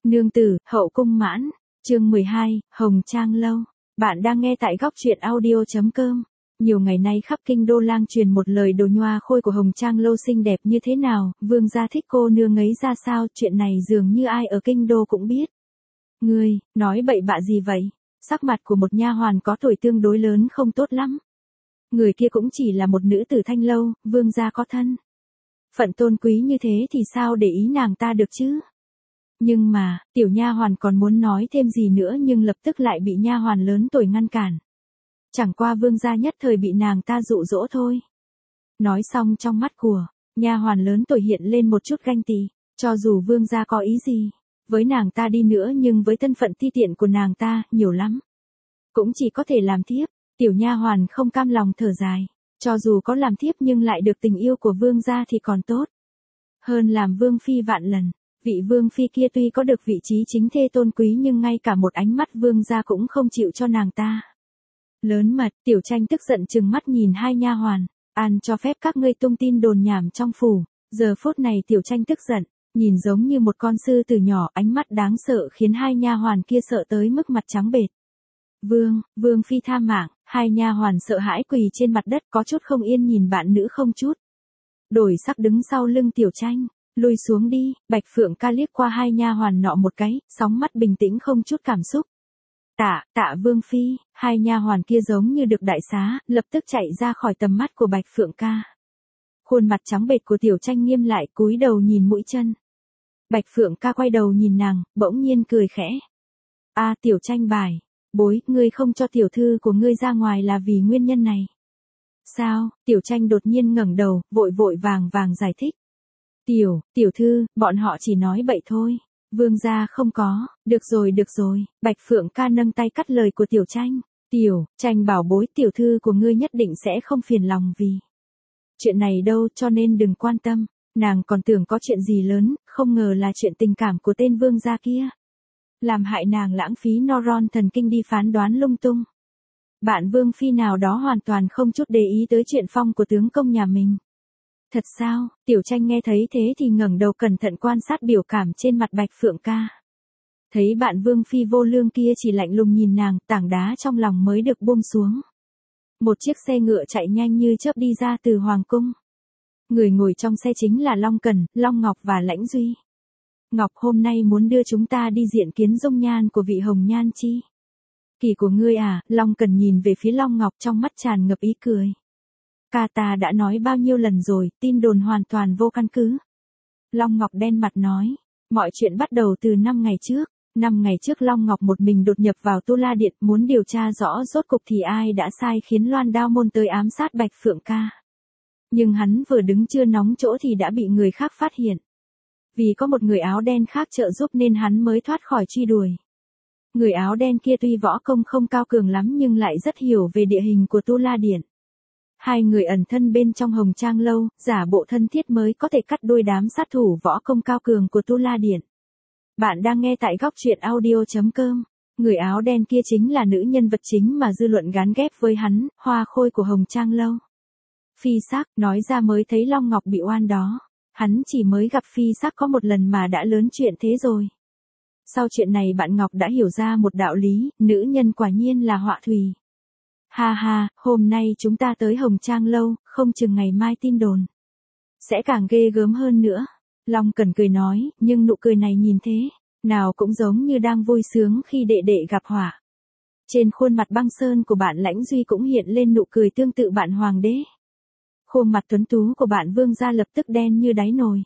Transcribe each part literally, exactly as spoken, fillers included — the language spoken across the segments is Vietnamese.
Nương tử, hậu cung mãn, chương mười hai, Hồng Trang Lâu. Bạn đang nghe tại góc truyện audio.com. Nhiều ngày nay khắp kinh đô lang truyền một lời đồ nhoa khôi của Hồng Trang Lâu xinh đẹp như thế nào, vương gia thích cô nương ấy ra sao, chuyện này dường như ai ở kinh đô cũng biết. Ngươi, nói bậy bạ gì vậy? Sắc mặt của một nha hoàn có tuổi tương đối lớn không tốt lắm. Người kia cũng chỉ là một nữ tử thanh lâu, vương gia có thân phận tôn quý như thế thì sao để ý nàng ta được chứ? Nhưng mà, tiểu nha hoàn còn muốn nói thêm gì nữa nhưng lập tức lại bị nha hoàn lớn tuổi ngăn cản. Chẳng qua vương gia nhất thời bị nàng ta dụ dỗ thôi. Nói xong trong mắt của nha hoàn lớn tuổi hiện lên một chút ganh tị, cho dù vương gia có ý gì với nàng ta đi nữa nhưng với thân phận ti tiện của nàng ta, nhiều lắm cũng chỉ có thể làm thiếp. Tiểu nha hoàn không cam lòng thở dài, cho dù có làm thiếp nhưng lại được tình yêu của vương gia thì còn tốt hơn làm vương phi vạn lần. Vị vương phi kia tuy có được vị trí chính thê tôn quý nhưng ngay cả một ánh mắt vương gia cũng không chịu cho nàng ta. Lớn mật, Tiểu Tranh tức giận trừng mắt nhìn hai nha hoàn, "An cho phép các ngươi tung tin đồn nhảm trong phủ." Giờ phút này Tiểu Tranh tức giận, nhìn giống như một con sư tử nhỏ, ánh mắt đáng sợ khiến hai nha hoàn kia sợ tới mức mặt trắng bệch. "Vương, vương phi tha mạng." Hai nha hoàn sợ hãi quỳ trên mặt đất, có chút không yên nhìn bạn nữ không chút đổi sắc đứng sau lưng Tiểu Tranh. "Lui xuống đi." Bạch Phượng Ca liếc qua hai nha hoàn nọ một cái, sóng mắt bình tĩnh không chút cảm xúc. "Tạ, tạ vương phi." Hai nha hoàn kia giống như được đại xá, lập tức chạy ra khỏi tầm mắt của Bạch Phượng Ca. Khuôn mặt trắng bệch của Tiểu Tranh nghiêm lại, cúi đầu nhìn mũi chân. Bạch Phượng Ca quay đầu nhìn nàng, bỗng nhiên cười khẽ. "A, Tiểu Tranh bài bối, ngươi không cho tiểu thư của ngươi ra ngoài là vì nguyên nhân này sao?" Tiểu Tranh đột nhiên ngẩng đầu, vội vội vàng vàng giải thích. Tiểu, tiểu thư, bọn họ chỉ nói bậy thôi. Vương gia không có." "Được rồi được rồi." Bạch Phượng Ca nâng tay cắt lời của Tiểu Tranh. "Tiểu, Tranh bảo bối, tiểu thư của ngươi nhất định sẽ không phiền lòng vì chuyện này đâu, cho nên đừng quan tâm." Nàng còn tưởng có chuyện gì lớn, không ngờ là chuyện tình cảm của tên vương gia kia. Làm hại nàng lãng phí neuron thần kinh đi phán đoán lung tung. Bạn vương phi nào đó hoàn toàn không chút để ý tới chuyện phong của tướng công nhà mình. "Thật sao?" Tiểu Tranh nghe thấy thế thì ngẩng đầu cẩn thận quan sát biểu cảm trên mặt Bạch Phượng Ca. Thấy bạn vương phi vô lương kia chỉ lạnh lùng nhìn nàng, tảng đá trong lòng mới được buông xuống. Một chiếc xe ngựa chạy nhanh như chớp đi ra từ hoàng cung. Người ngồi trong xe chính là Long Cẩn, Long Ngọc và Lãnh Duy. "Ngọc hôm nay muốn đưa chúng ta đi diện kiến dung nhan của vị Hồng Nhan chi kỷ của ngươi à?" Long Cẩn nhìn về phía Long Ngọc trong mắt tràn ngập ý cười. "Ca ta đã nói bao nhiêu lần rồi, tin đồn hoàn toàn vô căn cứ." Long Ngọc đen mặt nói. Mọi chuyện bắt đầu từ năm ngày trước. Năm ngày trước Long Ngọc một mình đột nhập vào Tu La Điện, muốn điều tra rõ rốt cục thì ai đã sai khiến Loan Đao Môn tới ám sát Bạch Phượng Ca. Nhưng hắn vừa đứng chưa nóng chỗ thì đã bị người khác phát hiện. Vì có một người áo đen khác trợ giúp nên hắn mới thoát khỏi truy đuổi. Người áo đen kia tuy võ công không cao cường lắm nhưng lại rất hiểu về địa hình của Tu La Điện. Hai người ẩn thân bên trong Hồng Trang Lâu, giả bộ thân thiết mới có thể cắt đuôi đám sát thủ võ công cao cường của Tu La Điện. Bạn đang nghe tại góc truyện audio.com. Người áo đen kia chính là nữ nhân vật chính mà dư luận gán ghép với hắn, hoa khôi của Hồng Trang Lâu. Phi Sắc, nói ra mới thấy Long Ngọc bị oan đó. Hắn chỉ mới gặp Phi Sắc có một lần mà đã lớn chuyện thế rồi. Sau chuyện này bạn Ngọc đã hiểu ra một đạo lý, nữ nhân quả nhiên là họa thủy. "Ha ha, hôm nay chúng ta tới Hồng Trang Lâu, không chừng ngày mai tin đồn sẽ càng ghê gớm hơn nữa." Long Cẩn cười nói, nhưng nụ cười này nhìn thế nào cũng giống như đang vui sướng khi đệ đệ gặp họa. Trên khuôn mặt băng sơn của bạn Lãnh Duy cũng hiện lên nụ cười tương tự bạn hoàng đế. Khuôn mặt tuấn tú của bạn vương gia lập tức đen như đáy nồi.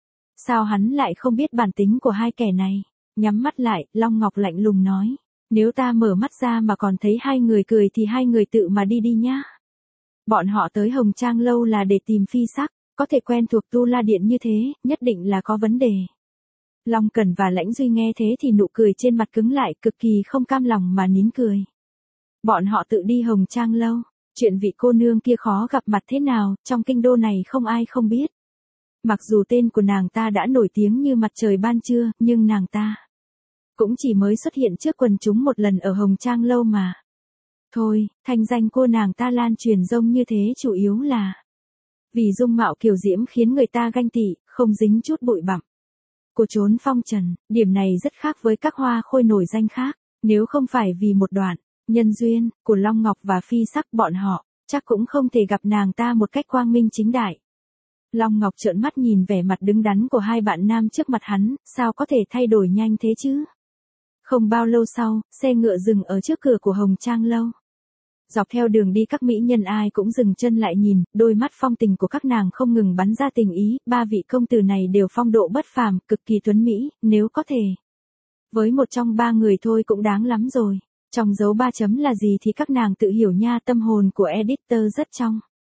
Sao hắn lại không biết bản tính của hai kẻ này? Nhắm mắt lại, Long Ngọc lạnh lùng nói. "Nếu ta mở mắt ra mà còn thấy hai người cười thì hai người tự mà đi đi nhá. Bọn họ tới Hồng Trang Lâu là để tìm Phi Sắc, có thể quen thuộc Tu La Điện như thế, nhất định là có vấn đề." Long Cẩn và Lãnh Duy nghe thế thì nụ cười trên mặt cứng lại, cực kỳ không cam lòng mà nín cười. Bọn họ tự đi Hồng Trang Lâu, chuyện vị cô nương kia khó gặp mặt thế nào, trong kinh đô này không ai không biết. Mặc dù tên của nàng ta đã nổi tiếng như mặt trời ban trưa, nhưng nàng ta cũng chỉ mới xuất hiện trước quần chúng một lần ở Hồng Trang Lâu mà. Thôi, thanh danh cô nàng ta lan truyền rông như thế chủ yếu là vì dung mạo kiều diễm khiến người ta ganh tị, không dính chút bụi bặm. Cô trốn phong trần, điểm này rất khác với các hoa khôi nổi danh khác. Nếu không phải vì một đoạn nhân duyên của Long Ngọc và Phi Sắc, bọn họ chắc cũng không thể gặp nàng ta một cách quang minh chính đại. Long Ngọc trợn mắt nhìn vẻ mặt đứng đắn của hai bạn nam trước mặt hắn, sao có thể thay đổi nhanh thế chứ? Không bao lâu sau, xe ngựa dừng ở trước cửa của Hồng Trang Lâu. Dọc theo đường đi các mỹ nhân ai cũng dừng chân lại nhìn, đôi mắt phong tình của các nàng không ngừng bắn ra tình ý, ba vị công tử này đều phong độ bất phàm, cực kỳ tuấn mỹ, nếu có thể. Với một trong ba người thôi cũng đáng lắm rồi. Trong dấu ba chấm là gì thì các nàng tự hiểu nha, tâm hồn của editor rất trong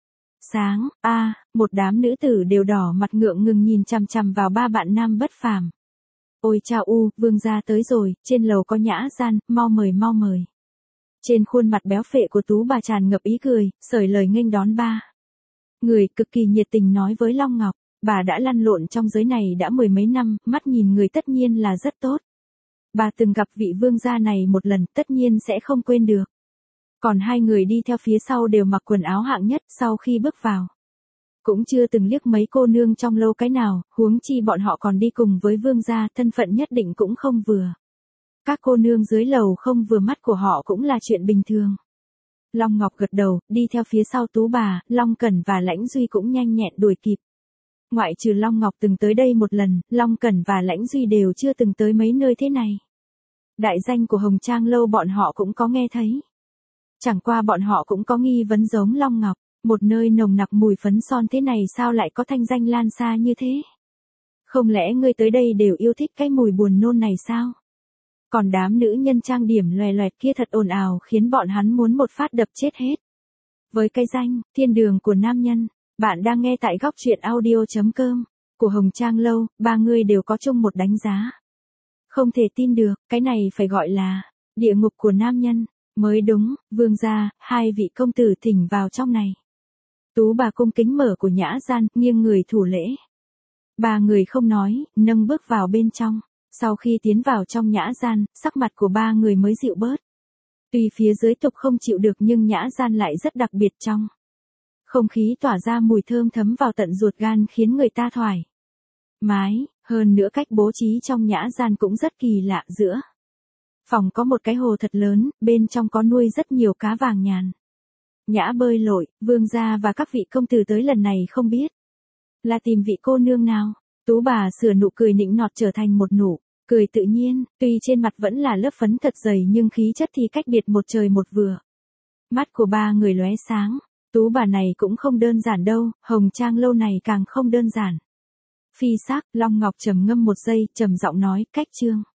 sáng. A, à, một đám nữ tử đều đỏ mặt ngượng ngừng nhìn chằm chằm vào ba bạn nam bất phàm. Ôi chao u, vương gia tới rồi, trên lầu có nhã gian, mau mời mau mời. Trên khuôn mặt béo phệ của Tú bà tràn ngập ý cười, sởi lời nghênh đón ba người, cực kỳ nhiệt tình nói với Long Ngọc, bà đã lăn lộn trong giới này đã mười mấy năm, mắt nhìn người tất nhiên là rất tốt. Bà từng gặp vị vương gia này một lần, tất nhiên sẽ không quên được. Còn hai người đi theo phía sau đều mặc quần áo hạng nhất, sau khi bước vào cũng chưa từng liếc mấy cô nương trong lâu cái nào, huống chi bọn họ còn đi cùng với vương gia, thân phận nhất định cũng không vừa. Các cô nương dưới lầu không vừa mắt của họ cũng là chuyện bình thường. Long Ngọc gật đầu, đi theo phía sau Tú bà, Long Cẩn và Lãnh Duy cũng nhanh nhẹn đuổi kịp. Ngoại trừ Long Ngọc từng tới đây một lần, Long Cẩn và Lãnh Duy đều chưa từng tới mấy nơi thế này. Đại danh của Hồng Trang Lâu bọn họ cũng có nghe thấy. Chẳng qua bọn họ cũng có nghi vấn giống Long Ngọc, một nơi nồng nặc mùi phấn son thế này sao lại có thanh danh lan xa như thế? Không lẽ ngươi tới đây đều yêu thích cái mùi buồn nôn này sao? Còn đám nữ nhân trang điểm loè loẹt kia thật ồn ào khiến bọn hắn muốn một phát đập chết hết. Với cái danh, thiên đường của nam nhân, bạn đang nghe tại góc truyện audio.com, của Hồng Trang Lâu, ba người đều có chung một đánh giá. Không thể tin được, cái này phải gọi là địa ngục của nam nhân, mới đúng, vương gia, hai vị công tử thỉnh vào trong này. Tú bà cung kính mở của nhã gian, nghiêng người thủ lễ. Ba người không nói, nâng bước vào bên trong. Sau khi tiến vào trong nhã gian, sắc mặt của ba người mới dịu bớt. Tuy phía dưới tục không chịu được nhưng nhã gian lại rất đặc biệt trong. Không khí tỏa ra mùi thơm thấm vào tận ruột gan khiến người ta thoải mái, hơn nữa cách bố trí trong nhã gian cũng rất kỳ lạ. Giữa phòng có một cái hồ thật lớn, bên trong có nuôi rất nhiều cá vàng nhàn nhã bơi lội. Vương gia và các vị công tử tới lần này không biết là tìm vị cô nương nào. Tú bà sửa nụ cười nịnh nọt trở thành một nụ cười tự nhiên, tuy trên mặt vẫn là lớp phấn thật dày nhưng khí chất thì cách biệt một trời một vừa. Mắt của ba người lóe sáng, Tú bà này cũng không đơn giản đâu, Hồng Trang Lâu này càng không đơn giản. Phi Sắc, Long Ngọc trầm ngâm một giây, trầm giọng nói, cách chương.